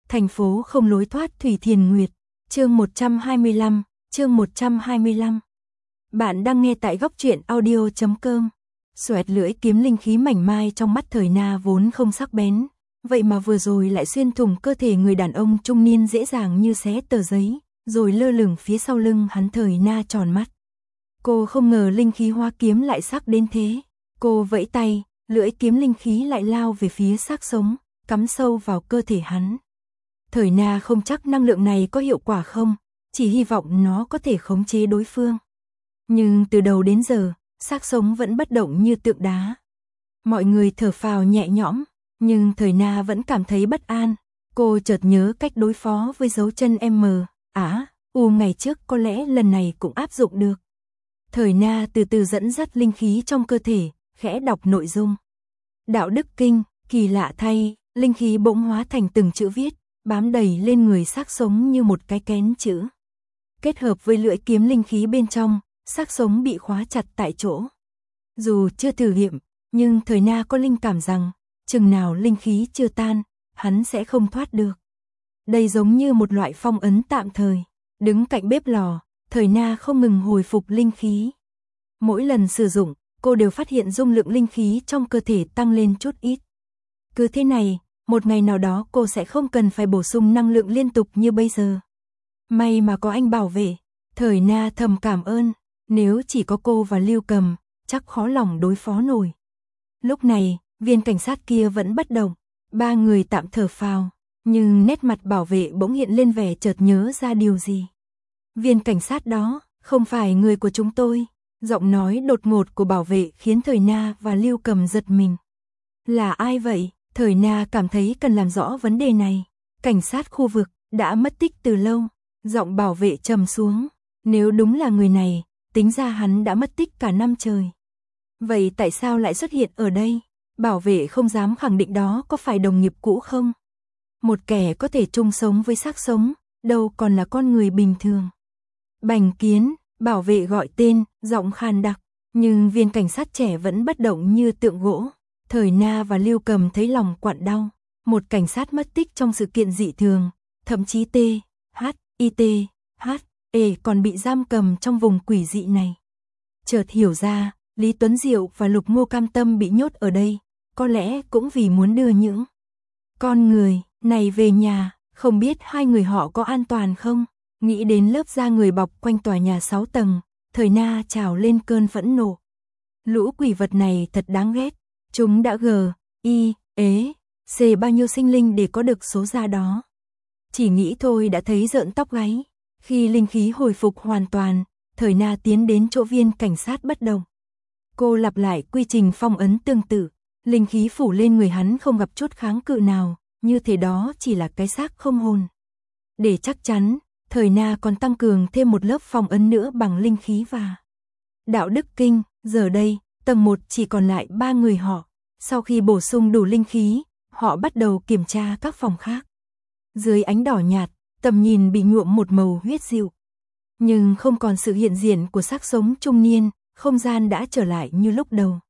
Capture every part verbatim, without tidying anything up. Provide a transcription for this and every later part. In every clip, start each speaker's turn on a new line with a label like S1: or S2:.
S1: thành phố không lối thoát Thủy Thiền Nguyệt, chương một trăm hai mươi lăm, chương một trăm hai mươi lăm. Bạn đang nghe tại góc truyện audio chấm com. Xoẹt lưỡi kiếm linh khí mảnh mai trong mắt Thời Na vốn không sắc bén, vậy mà vừa rồi lại xuyên thủng cơ thể người đàn ông trung niên dễ dàng như xé tờ giấy, rồi lơ lửng phía sau lưng hắn. Thời Na tròn mắt. Cô không ngờ linh khí hóa kiếm lại sắc đến thế. Cô vẫy tay, lưỡi kiếm linh khí lại lao về phía xác sống, cắm sâu vào cơ thể hắn. Thời Na không chắc năng lượng này có hiệu quả không, chỉ hy vọng nó có thể khống chế đối phương. Nhưng từ đầu đến giờ, xác sống vẫn bất động như tượng đá. Mọi người thở phào nhẹ nhõm, nhưng Thời Na vẫn cảm thấy bất an. Cô chợt nhớ cách đối phó với dấu chân M, Á, U ngày trước, có lẽ lần này cũng áp dụng được. Thời Na từ từ dẫn dắt linh khí trong cơ thể, khẽ đọc nội dung. Đạo đức kinh, kỳ lạ thay, linh khí bỗng hóa thành từng chữ viết, bám đầy lên người xác sống như một cái kén chữ. Kết hợp với lưỡi kiếm linh khí bên trong, xác sống bị khóa chặt tại chỗ. Dù chưa thử nghiệm, nhưng Thời Na có linh cảm rằng, chừng nào linh khí chưa tan, hắn sẽ không thoát được. Đây giống như một loại phong ấn tạm thời. Đứng cạnh bếp lò, Thời Na không ngừng hồi phục linh khí. Mỗi lần sử dụng, cô đều phát hiện dung lượng linh khí trong cơ thể tăng lên chút ít. Cứ thế này, một ngày nào đó cô sẽ không cần phải bổ sung năng lượng liên tục như bây giờ. May mà có anh bảo vệ. Thời Na thầm cảm ơn. Nếu chỉ có cô và Lưu Cầm, chắc khó lòng đối phó nổi. Lúc này, viên cảnh sát kia vẫn bất động. Ba người tạm thở phào, nhưng nét mặt bảo vệ bỗng hiện lên vẻ chợt nhớ ra điều gì. Viên cảnh sát đó, không phải người của chúng tôi. Giọng nói đột ngột của bảo vệ khiến Thời Na và Lưu Cầm giật mình. Là ai vậy? Thời Na cảm thấy cần làm rõ vấn đề này. Cảnh sát khu vực, đã mất tích từ lâu. Giọng bảo vệ trầm xuống. Nếu đúng là người này, tính ra hắn đã mất tích cả năm trời. Vậy tại sao lại xuất hiện ở đây? Bảo vệ không dám khẳng định đó có phải đồng nghiệp cũ không? Một kẻ có thể chung sống với xác sống, đâu còn là con người bình thường. Bành Kiến, bảo vệ gọi tên, giọng khan đặc, nhưng viên cảnh sát trẻ vẫn bất động như tượng gỗ. Thời Na và Lưu Cầm thấy lòng quặn đau. Một cảnh sát mất tích trong sự kiện dị thường, thậm chí T, H, I T, H, E còn bị giam cầm trong vùng quỷ dị này. Chợt hiểu ra, Lý Tuấn Diệu và Lục Ngô cam tâm bị nhốt ở đây, có lẽ cũng vì muốn đưa những con người này về nhà. Không biết hai người họ có an toàn không? Nghĩ đến lớp da người bọc quanh tòa nhà sáu tầng, Thời Na trào lên cơn phẫn nộ. Lũ quỷ vật này thật đáng ghét. Chúng đã gờ, y, ế, xề bao nhiêu sinh linh để có được số da đó. Chỉ nghĩ thôi đã thấy rợn tóc gáy. Khi linh khí hồi phục hoàn toàn, Thời Na tiến đến chỗ viên cảnh sát bất động. Cô lặp lại quy trình phong ấn tương tự. Linh khí phủ lên người hắn không gặp chút kháng cự nào, như thế đó chỉ là cái xác không hồn. Để chắc chắn, Thời Na còn tăng cường thêm một lớp phong ấn nữa bằng linh khí và đạo đức kinh. Giờ đây, tầng một chỉ còn lại ba người họ. Sau khi bổ sung đủ linh khí, họ bắt đầu kiểm tra các phòng khác. Dưới ánh đỏ nhạt, tầm nhìn bị nhuộm một màu huyết dịu. Nhưng không còn sự hiện diện của xác sống trung niên, không gian đã trở lại như lúc đầu.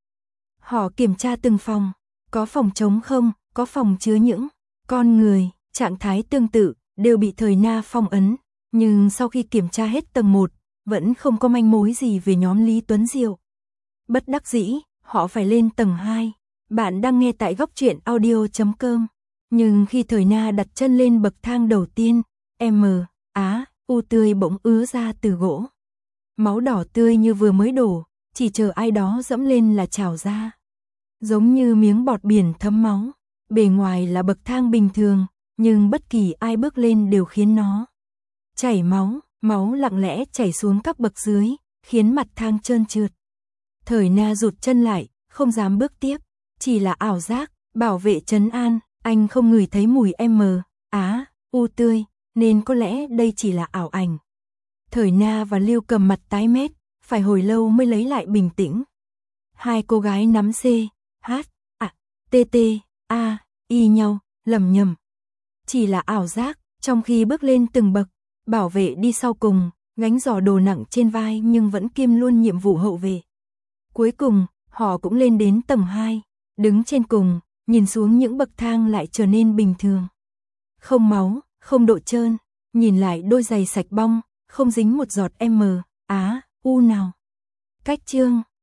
S1: Họ kiểm tra từng phòng, có phòng trống không, có phòng chứa những con người, trạng thái tương tự, đều bị Thời Na phong ấn. Nhưng sau khi kiểm tra hết tầng một, vẫn không có manh mối gì về nhóm Lý Tuấn Diệu. Bất đắc dĩ, họ phải lên tầng hai. Bạn đang nghe tại góc truyện audio chấm com. Nhưng khi Thời Na đặt chân lên bậc thang đầu tiên, M, Á, U tươi bỗng ứa ra từ gỗ. Máu đỏ tươi như vừa mới đổ, chỉ chờ ai đó dẫm lên là trào ra. Giống như miếng bọt biển thấm máu. Bề ngoài là bậc thang bình thường, nhưng bất kỳ ai bước lên đều khiến nó chảy máu. Máu lặng lẽ chảy xuống các bậc dưới, khiến mặt thang trơn trượt. Thời Na rụt chân lại, không dám bước tiếp. Chỉ là ảo giác. Bảo vệ trấn an, anh không ngửi thấy mùi M, Á, U tươi, nên có lẽ đây chỉ là ảo ảnh. Thời Na và Lưu Cầm mặt tái mét, phải hồi lâu mới lấy lại bình tĩnh. Hai cô gái nắm C, H, A, T T, A, y nhau, lầm nhầm. Chỉ là ảo giác. Trong khi bước lên từng bậc, bảo vệ đi sau cùng, gánh giỏ đồ nặng trên vai nhưng vẫn kiêm luôn nhiệm vụ hậu vệ. Cuối cùng, họ cũng lên đến tầng hai, đứng trên cùng, nhìn xuống những bậc thang lại trở nên bình thường. Không máu, không độ trơn, nhìn lại đôi giày sạch bong, không dính một giọt M, Á, U nào. Cách chương